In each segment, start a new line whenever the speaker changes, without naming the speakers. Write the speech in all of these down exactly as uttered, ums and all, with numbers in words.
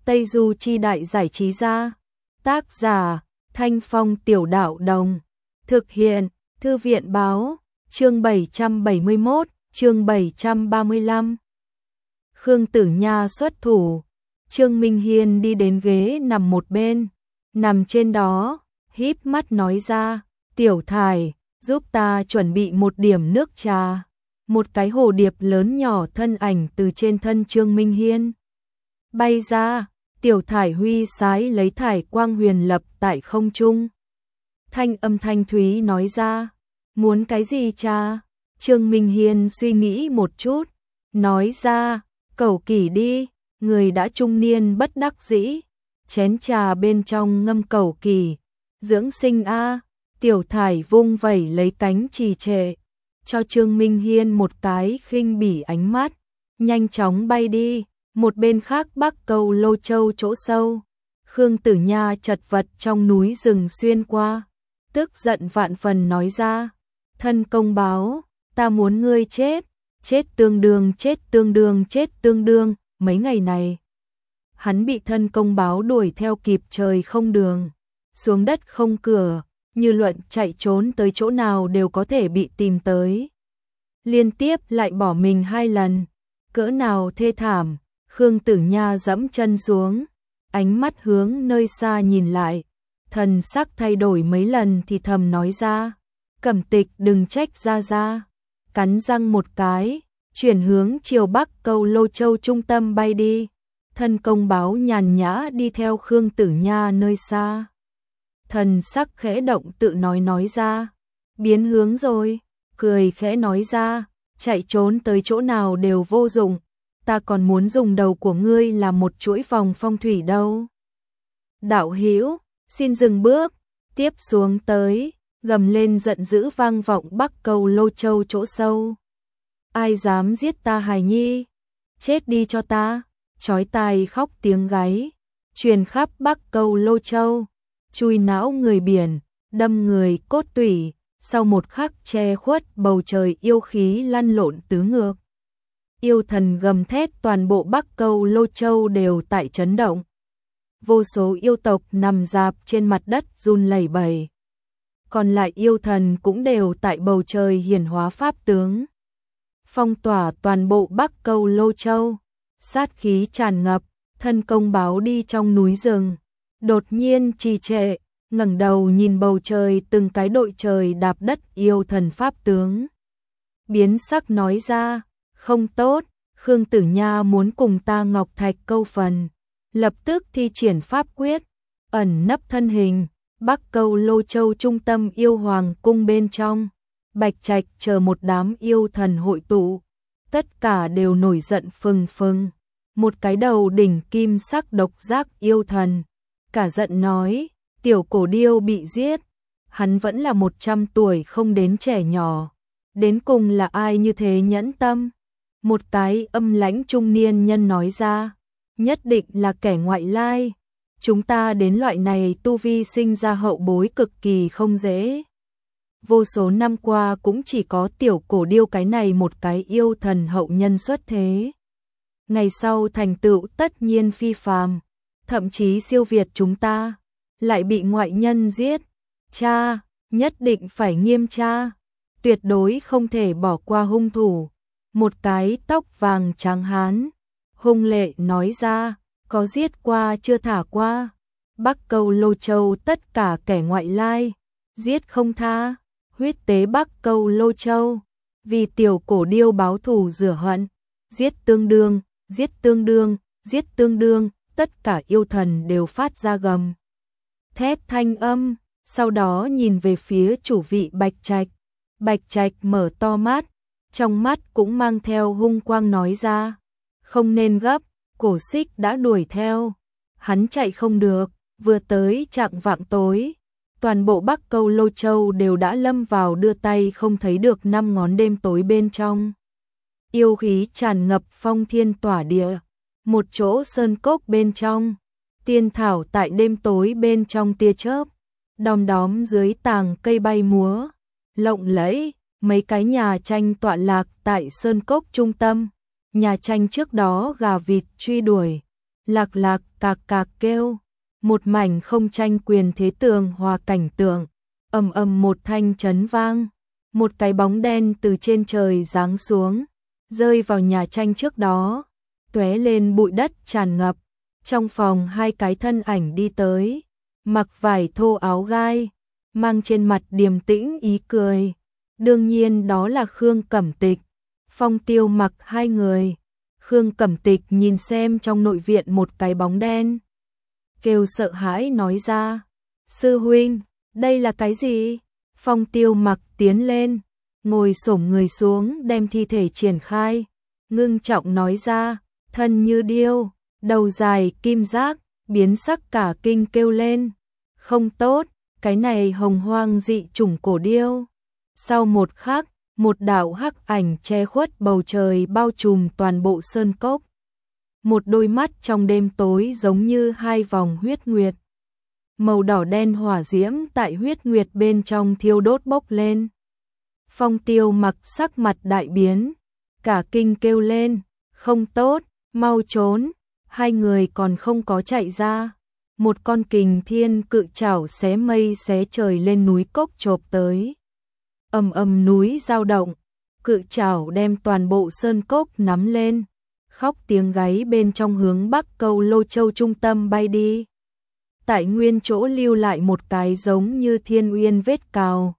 Tây Du Chi Đại Giải Trí Gia. Tác giả Thanh Phong Tiểu Đạo Đồng. Thực hiện Thư viện Báo. Chương bảy trăm bảy mươi mốt, chương bảy trăm ba mươi lăm. Khương Tử Nha xuất thủ. Trương Minh Hiên đi đến ghế nằm một bên, nằm trên đó, híp mắt nói ra, Tiểu Thải, giúp ta chuẩn bị một điểm nước trà. Một cái hồ điệp lớn nhỏ thân ảnh từ trên thân Trương Minh Hiên bay ra, Tiểu Thải huy sái lấy thải quang huyền lập tại không trung. Thanh âm thanh thúy nói ra, muốn cái gì cha? Trương Minh Hiên suy nghĩ một chút, nói ra, cầu kỳ đi, người đã trung niên bất đắc dĩ, chén trà bên trong ngâm cầu kỳ, dưỡng sinh a. Tiểu Thải vung vẩy lấy cánh trì trệ, cho Trương Minh Hiên một cái khinh bỉ ánh mắt, nhanh chóng bay đi. Một bên khác Bắc Câu Lô Châu chỗ sâu, Khương Tử Nha chật vật trong núi rừng xuyên qua, tức giận vạn phần nói ra, thân công báo, ta muốn ngươi chết, chết tương đương chết tương đương chết tương đương. Mấy ngày này, hắn bị thân công báo đuổi theo kịp trời không đường, xuống đất không cửa, như luận chạy trốn tới chỗ nào đều có thể bị tìm tới. Liên tiếp lại bỏ mình hai lần, cỡ nào thê thảm. Khương Tử Nha dẫm chân xuống, ánh mắt hướng nơi xa nhìn lại, thần sắc thay đổi mấy lần thì thầm nói ra, Cẩm Tịch đừng trách ra ra, cắn răng một cái, chuyển hướng chiều Bắc Câu Lô Châu trung tâm bay đi. Thân công báo nhàn nhã đi theo Khương Tử Nha nơi xa. Thần sắc khẽ động tự nói nói ra, biến hướng rồi, cười khẽ nói ra, chạy trốn tới chỗ nào đều vô dụng, ta còn muốn dùng đầu của ngươi làm một chuỗi vòng phong thủy đâu. Đạo hữu, xin dừng bước, tiếp xuống tới, gầm lên giận dữ vang vọng Bắc Câu Lô Châu chỗ sâu. Ai dám giết ta hài nhi, chết đi cho ta, chói tai khóc tiếng gáy, truyền khắp Bắc Câu Lô Châu, chui não người biển, đâm người cốt tủy, sau một khắc che khuất bầu trời yêu khí lăn lộn tứ ngược. Yêu thần gầm thét toàn bộ Bắc Câu Lô Châu đều tại chấn động. Vô số yêu tộc nằm rạp trên mặt đất run lẩy bẩy. Còn lại yêu thần cũng đều tại bầu trời hiển hóa pháp tướng. Phong tỏa toàn bộ Bắc Câu Lô Châu, sát khí tràn ngập, thân công báo đi trong núi rừng. Đột nhiên trì trệ, ngẩng đầu nhìn bầu trời từng cái đội trời đạp đất yêu thần pháp tướng. Biến sắc nói ra, không tốt, Khương Tử Nha muốn cùng ta Ngọc Thạch câu phần. Lập tức thi triển pháp quyết, ẩn nấp thân hình, Bắc Câu Lô Châu trung tâm yêu hoàng cung bên trong. Bạch Trạch chờ một đám yêu thần hội tụ, tất cả đều nổi giận phừng phừng. Một cái đầu đỉnh kim sắc độc giác yêu thần, cả giận nói, tiểu cổ điêu bị giết, hắn vẫn là một trăm tuổi không đến trẻ nhỏ. Đến cùng là ai như thế nhẫn tâm? Một cái âm lãnh trung niên nhân nói ra, nhất định là kẻ ngoại lai. Chúng ta đến loại này tu vi sinh ra hậu bối cực kỳ không dễ. Vô số năm qua cũng chỉ có tiểu cổ điêu cái này một cái yêu thần hậu nhân xuất thế. Ngày sau thành tựu tất nhiên phi phàm, thậm chí siêu việt chúng ta, lại bị ngoại nhân giết. Cha, nhất định phải nghiêm tra, tuyệt đối không thể bỏ qua hung thủ. Một cái tóc vàng trắng hán, hung lệ nói ra, có giết qua chưa thả qua. Bắc Câu Lô Châu tất cả kẻ ngoại lai, giết không tha. Huyết tế Bắc Câu Lô Châu, vì tiểu cổ điêu báo thù rửa hận, giết tương đương, giết tương đương, giết tương đương, tất cả yêu thần đều phát ra gầm thét thanh âm, sau đó nhìn về phía chủ vị Bạch Trạch. Bạch Trạch mở to mắt, trong mắt cũng mang theo hung quang nói ra, không nên gấp, cổ xích đã đuổi theo, hắn chạy không được, vừa tới chạng vạng tối. Toàn bộ Bắc Câu Lô Châu đều đã lâm vào đưa tay không thấy được năm ngón đêm tối bên trong. Yêu khí tràn ngập phong thiên tỏa địa, một chỗ sơn cốc bên trong, tiên thảo tại đêm tối bên trong tia chớp, đom đóm dưới tàng cây bay múa, lộng lẫy, mấy cái nhà tranh tọa lạc tại sơn cốc trung tâm, nhà tranh trước đó gà vịt truy đuổi, lạc lạc cạc cạc kêu, một mảnh không tranh quyền thế tường hòa cảnh tượng, ầm ầm một thanh chấn vang, một cái bóng đen từ trên trời giáng xuống, rơi vào nhà tranh trước đó, tóe lên bụi đất tràn ngập. Trong phòng hai cái thân ảnh đi tới, mặc vải thô áo gai, mang trên mặt điềm tĩnh ý cười. Đương nhiên đó là Khương Cẩm Tịch, Phong Tiêu Mặc hai người. Khương Cẩm Tịch nhìn xem trong nội viện một cái bóng đen, kêu sợ hãi nói ra, sư huynh, đây là cái gì? Phong Tiêu Mặc tiến lên, ngồi xổm người xuống đem thi thể triển khai, ngưng trọng nói ra, thân như điêu, đầu dài kim giác, biến sắc cả kinh kêu lên, không tốt, cái này hồng hoang dị chủng cổ điêu. Sau một khắc, một đạo hắc ảnh che khuất bầu trời bao trùm toàn bộ sơn cốc. Một đôi mắt trong đêm tối giống như hai vòng huyết nguyệt. Màu đỏ đen hỏa diễm tại huyết nguyệt bên trong thiêu đốt bốc lên. Phong Tiêu Mặc sắc mặt đại biến, cả kinh kêu lên, không tốt, mau trốn. Hai người còn không có chạy ra, một con kình thiên cự trảo xé mây xé trời lên núi cốc chộp tới. Ầm ầm núi dao động, cự trảo đem toàn bộ sơn cốc nắm lên, khóc tiếng gáy bên trong hướng Bắc Câu Lô Châu trung tâm bay đi. Tại nguyên chỗ lưu lại một cái giống như thiên uyên vết cào.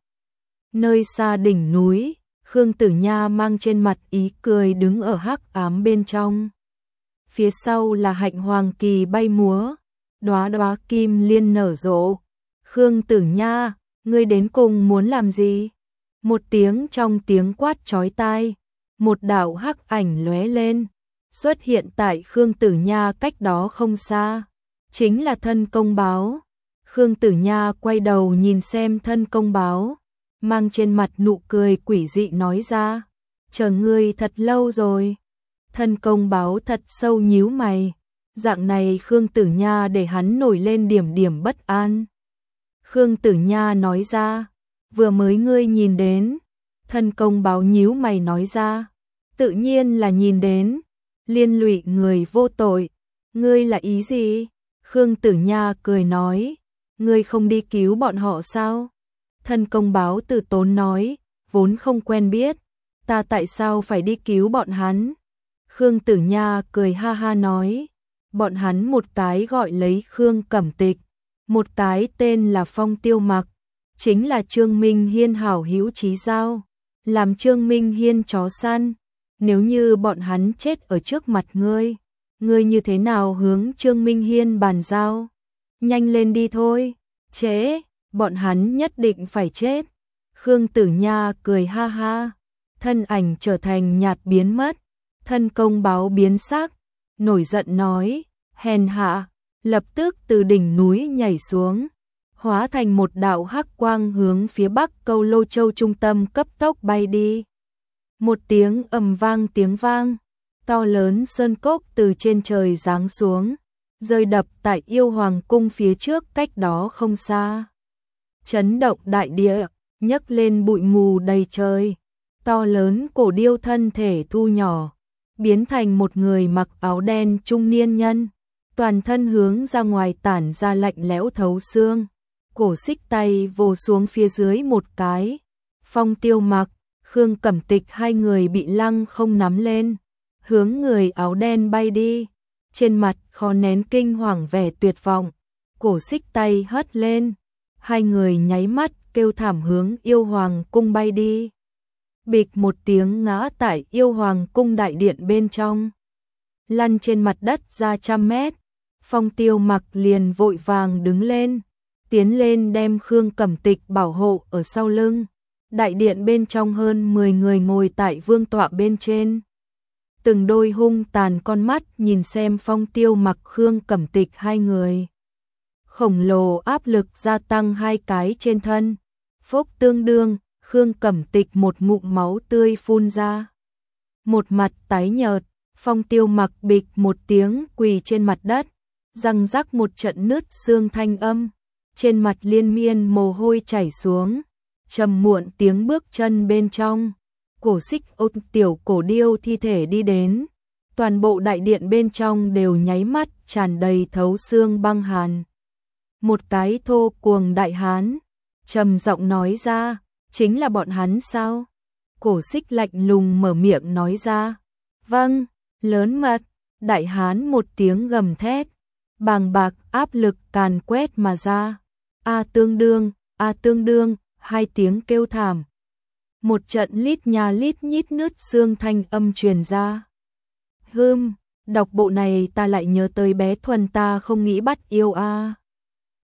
Nơi xa đỉnh núi, Khương Tử Nha mang trên mặt ý cười đứng ở hắc ám bên trong. Phía sau là hạnh hoàng kỳ bay múa, đóa đóa kim liên nở rộ. Khương Tử Nha, ngươi đến cùng muốn làm gì? Một tiếng trong tiếng quát chói tai, một đạo hắc ảnh lóe lên, xuất hiện tại Khương Tử Nha cách đó không xa, chính là Thân Công Báo. Khương Tử Nha quay đầu nhìn xem Thân Công Báo, mang trên mặt nụ cười quỷ dị nói ra, chờ ngươi thật lâu rồi. Thân Công Báo thật sâu nhíu mày, dạng này Khương Tử Nha để hắn nổi lên điểm điểm bất an. Khương Tử Nha nói ra, vừa mới ngươi nhìn đến. Thân Công Báo nhíu mày nói ra, tự nhiên là nhìn đến, liên lụy người vô tội, ngươi là ý gì? Khương Tử Nha cười nói, ngươi không đi cứu bọn họ sao? Thân Công Báo từ tốn nói, vốn không quen biết, ta tại sao phải đi cứu bọn hắn? Khương Tử Nha cười ha ha nói, bọn hắn một cái gọi lấy Khương Cẩm Tịch, một cái tên là Phong Tiêu Mặc, chính là Trương Minh Hiên hảo hữu chí giao, làm Trương Minh Hiên chó săn. Nếu như bọn hắn chết ở trước mặt ngươi, ngươi như thế nào hướng Trương Minh Hiên bàn giao? Nhanh lên đi thôi, trễ, bọn hắn nhất định phải chết. Khương Tử Nha cười ha ha, thân ảnh trở thành nhạt biến mất. Thân Công Báo biến sắc, nổi giận nói, hèn hạ, lập tức từ đỉnh núi nhảy xuống, hóa thành một đạo hắc quang hướng phía Bắc Câu Lô Châu trung tâm cấp tốc bay đi. Một tiếng ầm vang tiếng vang, to lớn sơn cốc từ trên trời giáng xuống, rơi đập tại Yêu Hoàng cung phía trước cách đó không xa. Chấn động đại địa, nhấc lên bụi mù đầy trời, to lớn cổ điêu thân thể thu nhỏ, biến thành một người mặc áo đen trung niên nhân, toàn thân hướng ra ngoài tản ra lạnh lẽo thấu xương, cổ xích tay vồ xuống phía dưới một cái. Phong Tiêu Mặc, Khương Cẩm Tịch hai người bị lăng không nắm lên, hướng người áo đen bay đi, trên mặt khó nén kinh hoàng vẻ tuyệt vọng, cổ xích tay hất lên, hai người nháy mắt kêu thảm hướng Yêu Hoàng cung bay đi. Bịch một tiếng ngã tại Yêu Hoàng cung đại điện bên trong, lăn trên mặt đất ra trăm mét. Phong Tiêu Mặc liền vội vàng đứng lên, tiến lên đem Khương Cẩm Tịch bảo hộ ở sau lưng. Đại điện bên trong hơn mười người ngồi tại vương tọa bên trên, từng đôi hung tàn con mắt nhìn xem Phong Tiêu Mặc Khương Cẩm Tịch hai người. Khổng lồ áp lực gia tăng hai cái trên thân, phốc tương đương, Khương Cẩm Tịch một ngụm máu tươi phun ra. Một mặt tái nhợt, Phong Tiêu Mặc bịch một tiếng quỳ trên mặt đất, răng rắc một trận nứt xương thanh âm, trên mặt liên miên mồ hôi chảy xuống, trầm muộn tiếng bước chân bên trong, cổ xích ôn tiểu cổ điêu thi thể đi đến, Toàn bộ đại điện bên trong đều nháy mắt tràn đầy thấu xương băng hàn. Một cái thô cuồng đại hán trầm giọng nói ra, chính là bọn hắn sao? Cổ Xích lạnh lùng mở miệng nói ra, vâng, lớn mật. Đại hán một tiếng gầm thét, bàng bạc áp lực càn quét mà ra. A tương đương, a tương đương, hai tiếng kêu thảm. Một trận lít nha lít nhít nứt xương thanh âm truyền ra. Hừm, đọc bộ này ta lại nhớ tới bé Thuần ta không nghĩ bắt yêu a.